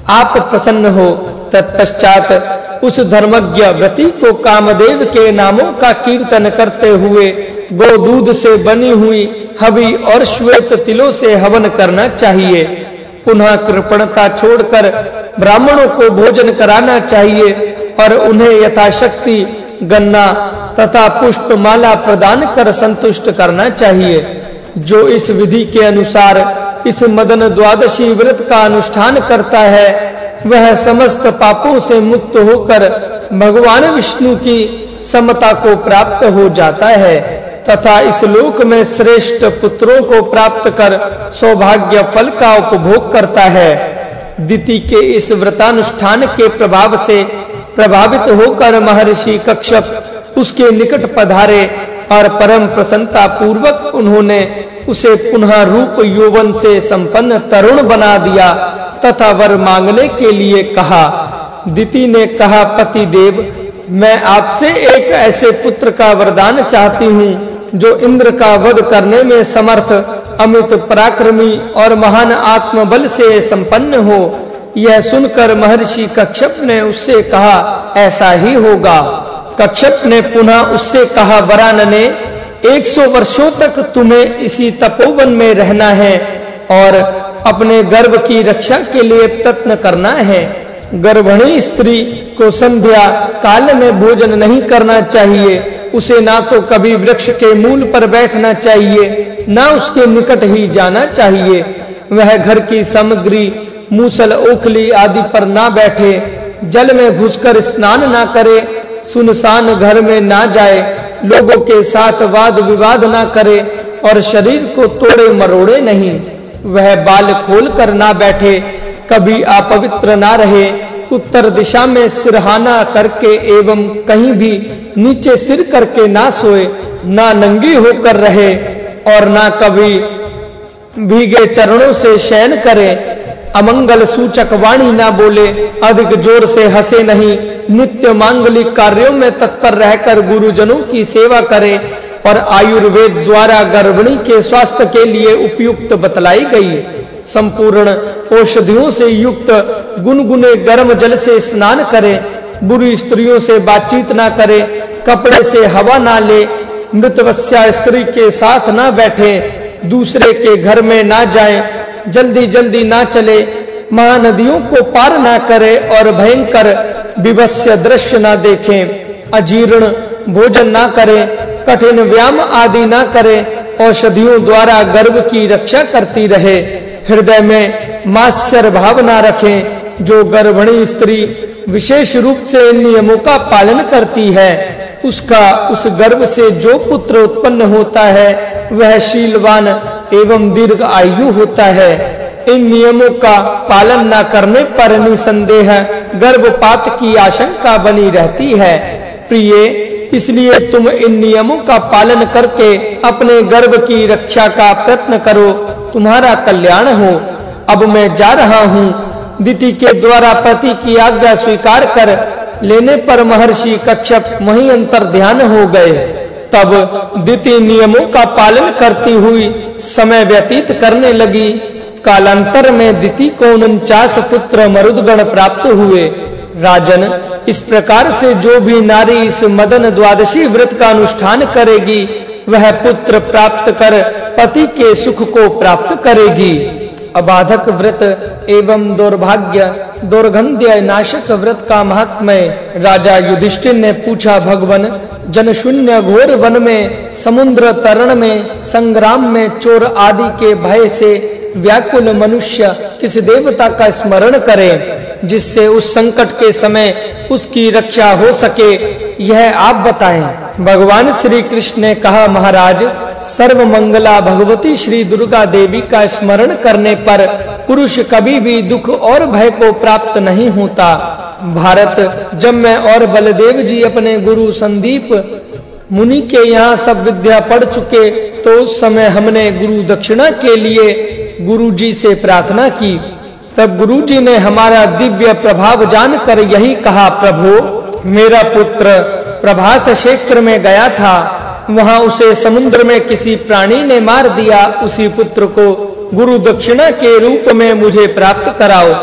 आप प्रसन्न हो। तत्पश्चात उस धर्मज्ञ व्रती को कामदेव के नामों का कीर्तन करते हुए गोदूध से बनी हुई हवि और श्वेत तिलों से हवन करना चाहिए। पुनः कृपणता छोड़कर ब्राह्मणों को भोजन कराना चाहिए और उन्हें यथाशक्ति गन्ना तथा पुष्प माला प्रदान कर संतुष्ट करना चाहिए। जो इस विधि के अनुसार इस मदन द्वादशी व्रत का अनुष्ठान करता है वह समस्त पापों से मुक्त होकर भगवान विष्णु की समता को प्राप्त हो जाता है तथा इस लोक में श्रेष्ठ पुत्रों को प्राप्त कर सौभाग्य फल का उपभोग करता है। दिति के इस व्रतानुष्ठान के प्रभाव से प्रभावित होकर महर्षि कश्यप उसके निकट पधारे और परम प्रसन्नता पूर्वक उन्होंने उसे पुनः रूप यौवन से संपन्न तरुण बना दिया तथा वर मांगने के लिए कहा। दिति ने कहा, पति देव, मैं आपसे एक ऐसे पुत्र का वरदान चाहती हूँ जो इंद्र का वध करने में समर्थ, अमित पराक्रमी और महान आत्मबल से संपन्न हो। यह सुनकर महर्षि कश्यप ने उससे कहा, ऐसा ही होगा। कश्यप ने पुनः उससे कहा, वरानने, 100 वर्षों तक तुम्हें इसी तपोवन में रहना है और अपने गर्भ की रक्षा के लिए प्रयत्न करना है। गर्भिणी स्त्री को संध्या काल में भोजन नहीं करना चाहिए। उसे ना तो कभी वृक्ष के मूल पर बैठना चाहिए, ना उसके निकट ही जाना चाहिए। वह घर की सामग्री मूसल ओखली आदि पर ना बैठे, जल में घुसकर स्नान ना करे, सुनसान घर में ना जाए, लोगों के साथ वाद विवाद ना करे और शरीर को तोड़े मरोड़े नहीं। वह बाल खोलकर ना बैठे, कभी अपवित्र ना रहे, उत्तर दिशा में सिरहाना करके एवं कहीं भी नीचे सिर करके ना सोए, ना नंगी होकर रहे और ना कभी भीगे चरणों से शयन करे, अमंगल सूचक वाणी ना बोले, अधिक जोर से हंसे नहीं, नित्य मांगलिक कार्यों में तत्पर रहकर गुरुजनों की सेवा करे और आयुर्वेद द्वारा गर्भिणी के स्वास्थ्य के लिए उपयुक्त बतलाई गई संपूर्ण औषधियों से युक्त गुनगुने गर्म जल से स्नान करे, बुरी स्त्रियों से बातचीत ना करे, कपड़े से हवा ना ले, मृतवस्या स्त्री के साथ ना बैठे, दूसरे के घर में ना जाए, जल्दी जल्दी ना चले, महानदियों को पार ना करे और भयंकर विभत्स्य दृश्य ना देखे, अजीर्ण भोजन ना करे, कठिन व्यायाम आदि ना करे, औषधियों द्वारा गर्भ की रक्षा करती रहे, हृदय में मात्सर्य भाव ना रखें। जो गर्भिणी स्त्री विशेष रूप से इन नियमों का पालन करती है उसका उस गर्भ से जो पुत्र उत्पन्न होता है वह शीलवान एवं दीर्घ आयु होता है। इन नियमों का पालन न करने पर निसंदेह गर्भपात की आशंका बनी रहती है। प्रिय, इसलिए तुम इन नियमों का पालन करके अपने गर्भ की रक्षा का प्रयत्न करो, तुम्हारा कल्याण हो। अब मैं जा रहा हूँ। दिति के द्वारा पति की आज्ञा स्वीकार कर लेने पर महर्षि कश्यप वहीं अंतर्ध्यान हो गए। तब दिति नियमों का पालन करती हुई समय व्यतीत करने लगी। कालांतर में दिति को 49 पुत्र मरुदगण प्राप्त हुए। राजन, इस प्रकार से जो भी नारी इस मदन द्वादशी व्रत का अनुष्ठान करेगी वह पुत्र प्राप्त कर पति के सुख को प्राप्त करेगी। अबाधक व्रत एवं दुर्भाग्य दुर्गंध्य नाशक व्रत का महात्म्य राजा युधिष्ठिर ने पूछा। भगवन, जनशून्य घोर वन में, समुद्र तरण में, संग्राम में चोर आदि के भय से व्याकुल मनुष्य किस देवता का स्मरण करे जिससे उस संकट के समय उसकी रक्षा हो सके, यह आप बताएं। भगवान श्री कृष्ण ने कहा, महाराज, सर्वमंगला भगवती श्री दुर्गा देवी का स्मरण करने पर पुरुष कभी भी दुख और भय को प्राप्त नहीं होता। भारत, जब मैं और बलदेव जी अपने गुरु संदीप मुनि के यहाँ सब विद्या पढ़ चुके तो उस समय हमने गुरु दक्षिणा के लिए गुरु जी से प्रार्थना की। तब गुरु जी ने हमारा दिव्य प्रभाव जानकर यही कहा, प्रभु, मेरा पुत्र प्रभास क्षेत्र में गया था, वहां उसे समुद्र में किसी प्राणी ने मार दिया। उसी पुत्र को गुरु दक्षिणा के रूप में मुझे प्राप्त कराओ।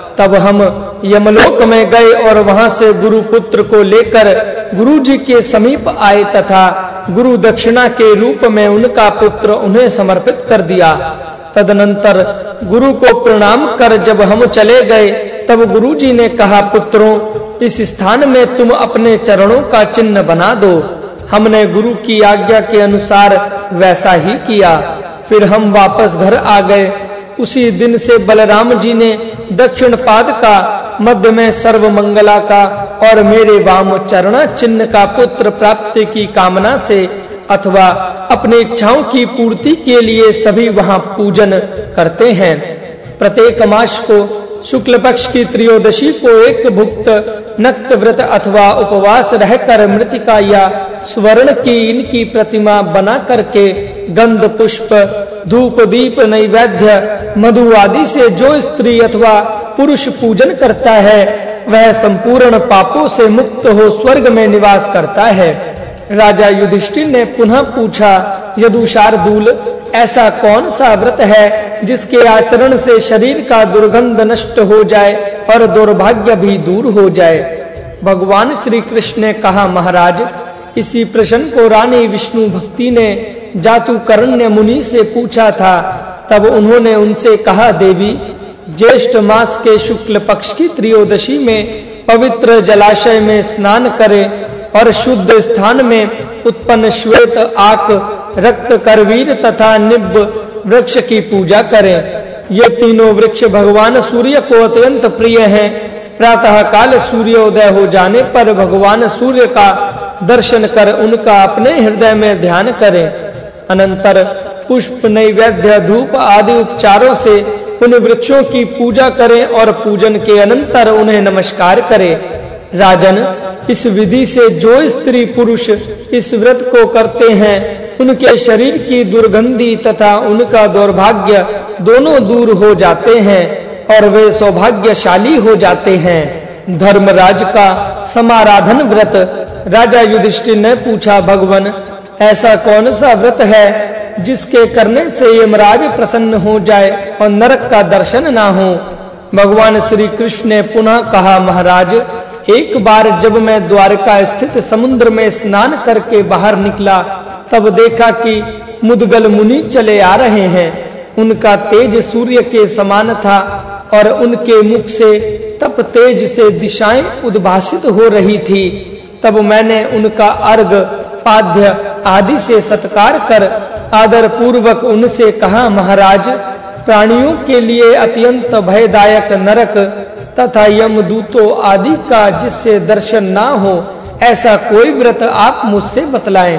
तब हम यमलोक में गए और वहां से गुरुपुत्र को लेकर गुरुजी के समीप आए तथा गुरु दक्षिणा के रूप में उनका पुत्र उन्हें समर्पित कर दिया। तदनंतर गुरु को प्रणाम कर जब हम चले गए तब गुरुजी ने कहा, पुत्रों, इस स्थान में तुम अपने चरणों का चिन्ह बना दो। हमने गुरु की आज्ञा के अनुसार वैसा ही किया। फिर हम वापस घर आ गए। उसी दिन से बलराम जी ने दक्षिण पाद का, मध्य में सर्वमंगला का और मेरे वाम चरण चिन्ह का पुत्र प्राप्ति की कामना से अथवा अपनी इच्छाओं की पूर्ति के लिए सभी वहां पूजन करते हैं। प्रत्येक मास को शुक्ल पक्ष की त्रयोदशी को एक भुक्त नक्त व्रत अथवा उपवास रहकर मृतिका या स्वर्ण की इनकी प्रतिमा बना करके गंध पुष्प धूप दीप नैवेद्य मधु आदि से जो स्त्री अथवा पुरुष पूजन करता है वह संपूर्ण पापों से मुक्त हो स्वर्ग में निवास करता है। राजा युधिष्ठिर ने पुनः पूछा, यदुशार्दूल, ऐसा कौन सा व्रत है जिसके आचरण से शरीर का दुर्गंध नष्ट हो जाए और दुर्भाग्य भी दूर हो जाए? भगवान श्री कृष्ण ने कहा, महाराज, इसी प्रश्न को रानी विष्णु भक्ति ने जातुकर्ण्य मुनि से पूछा था। तब उन्होंने उनसे कहा, देवी, ज्येष्ठ मास के शुक्ल पक्ष की त्रयोदशी में पवित्र जलाशय में स्नान करें और शुद्ध स्थान में उत्पन्न श्वेत आक रक्त करवीर तथा निब्ब वृक्ष की पूजा करें। ये तीनों वृक्ष भगवान सूर्य को अत्यंत प्रिय हैं। प्रातः काल सूर्योदय हो जाने पर भगवान सूर्य का दर्शन कर उनका अपने हृदय में ध्यान करें। अनंतर पुष्प नैवेद्य धूप आदि उपचारों से उन वृक्षों की पूजा करें और पूजन के अनंतर उन्हें नमस्कार करें। राजन, इस विधि से जो स्त्री पुरुष इस व्रत को करते हैं उनके शरीर की दुर्गंधी तथा उनका दुर्भाग्य दोनों दूर हो जाते हैं और वे सौभाग्यशाली हो जाते हैं। धर्मराज का समाराधन व्रत। राजा युधिष्ठिर ने पूछा, भगवन, ऐसा कौन सा व्रत है जिसके करने से यमराज प्रसन्न हो जाए और नरक का दर्शन ना हो? भगवान श्री कृष्ण ने पुनः कहा, महाराज, एक बार जब मैं द्वारका स्थित समुद्र में स्नान करके बाहर निकला तब देखा कि मुद्गल मुनि चले आ रहे हैं। उनका तेज सूर्य के समान था और उनके मुख से तप तेज से दिशाएं उद्भासित हो रही थी। तब मैंने उनका अर्घ पाद्य आदि से सत्कार कर आदर पूर्वक उनसे कहा, महाराज, प्राणियों के लिए अत्यंत भयदायक नरक तथा यमदूतों आदि का जिससे दर्शन ना हो ऐसा कोई व्रत आप मुझसे बतलाएं।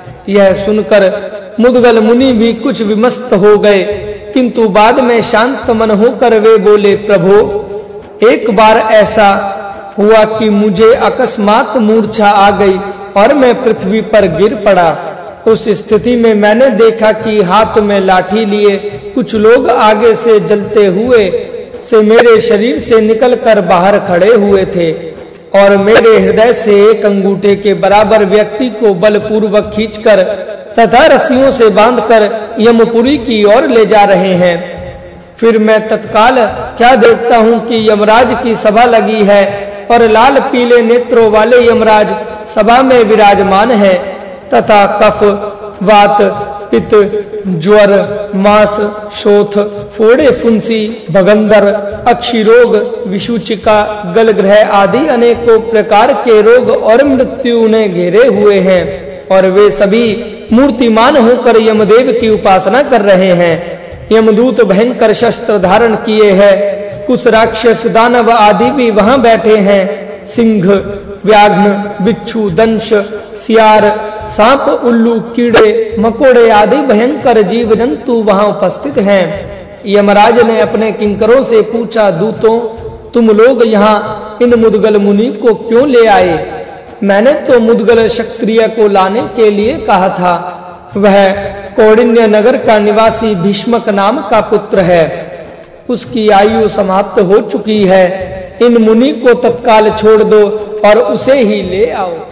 यह सुनकर मुद्गल मुनि भी कुछ विमस्त हो गए, किंतु बाद में शांत मन होकर वे बोले, प्रभु, एक बार ऐसा हुआ कि मुझे अकस्मात मूर्छा आ गई और मैं पृथ्वी पर गिर पड़ा। उस स्थिति में मैंने देखा कि हाथ में लाठी लिए कुछ लोग आगे से जलते हुए से मेरे शरीर से निकलकर बाहर खड़े हुए थे और मेरे हृदय से एक अंगूठे के बराबर व्यक्ति को बलपूर्वक खींचकर तथा रस्सियों से बांधकर यमपुरी की ओर ले जा रहे हैं। फिर मैं तत्काल क्या देखता हूँ कि यमराज की सभा लगी है और लाल पीले नेत्रों वाले यमराज सभा में विराजमान है तथा कफ, वात, पित्त, ज्वर, मास, शोथ, फोड़े, फुंसी, भगंदर, अक्षिरोग, विषुचिका, गलग्रह आदि अनेकों प्रकार के रोग और मृत्यु उन्हें घेरे हुए हैं और वे सभी मूर्तिमान होकर यमदेव की उपासना कर रहे हैं। यमदूत भयंकर शस्त्र धारण किए हैं। कुछ राक्षस दानव आदि भी वहां बैठे हैं। सिंह, व्याघ्र, बिच्छू, दंश, सियार, सांप, उल्लू, कीड़े मकोड़े आदि भयंकर जीव जंतु वहां उपस्थित हैं। यमराज ने अपने किंकरों से पूछा, दूतों, तुम लोग यहाँ इन मुद्गल मुनि को क्यों ले आए? मैंने तो मुद्गल क्षत्रिय को लाने के लिए कहा था। वह कौंडिन्य नगर का निवासी भीष्मक नाम का पुत्र है। उसकी आयु समाप्त हो चुकी है। इन मुनि को तत्काल छोड़ दो और उसे ही ले आओ।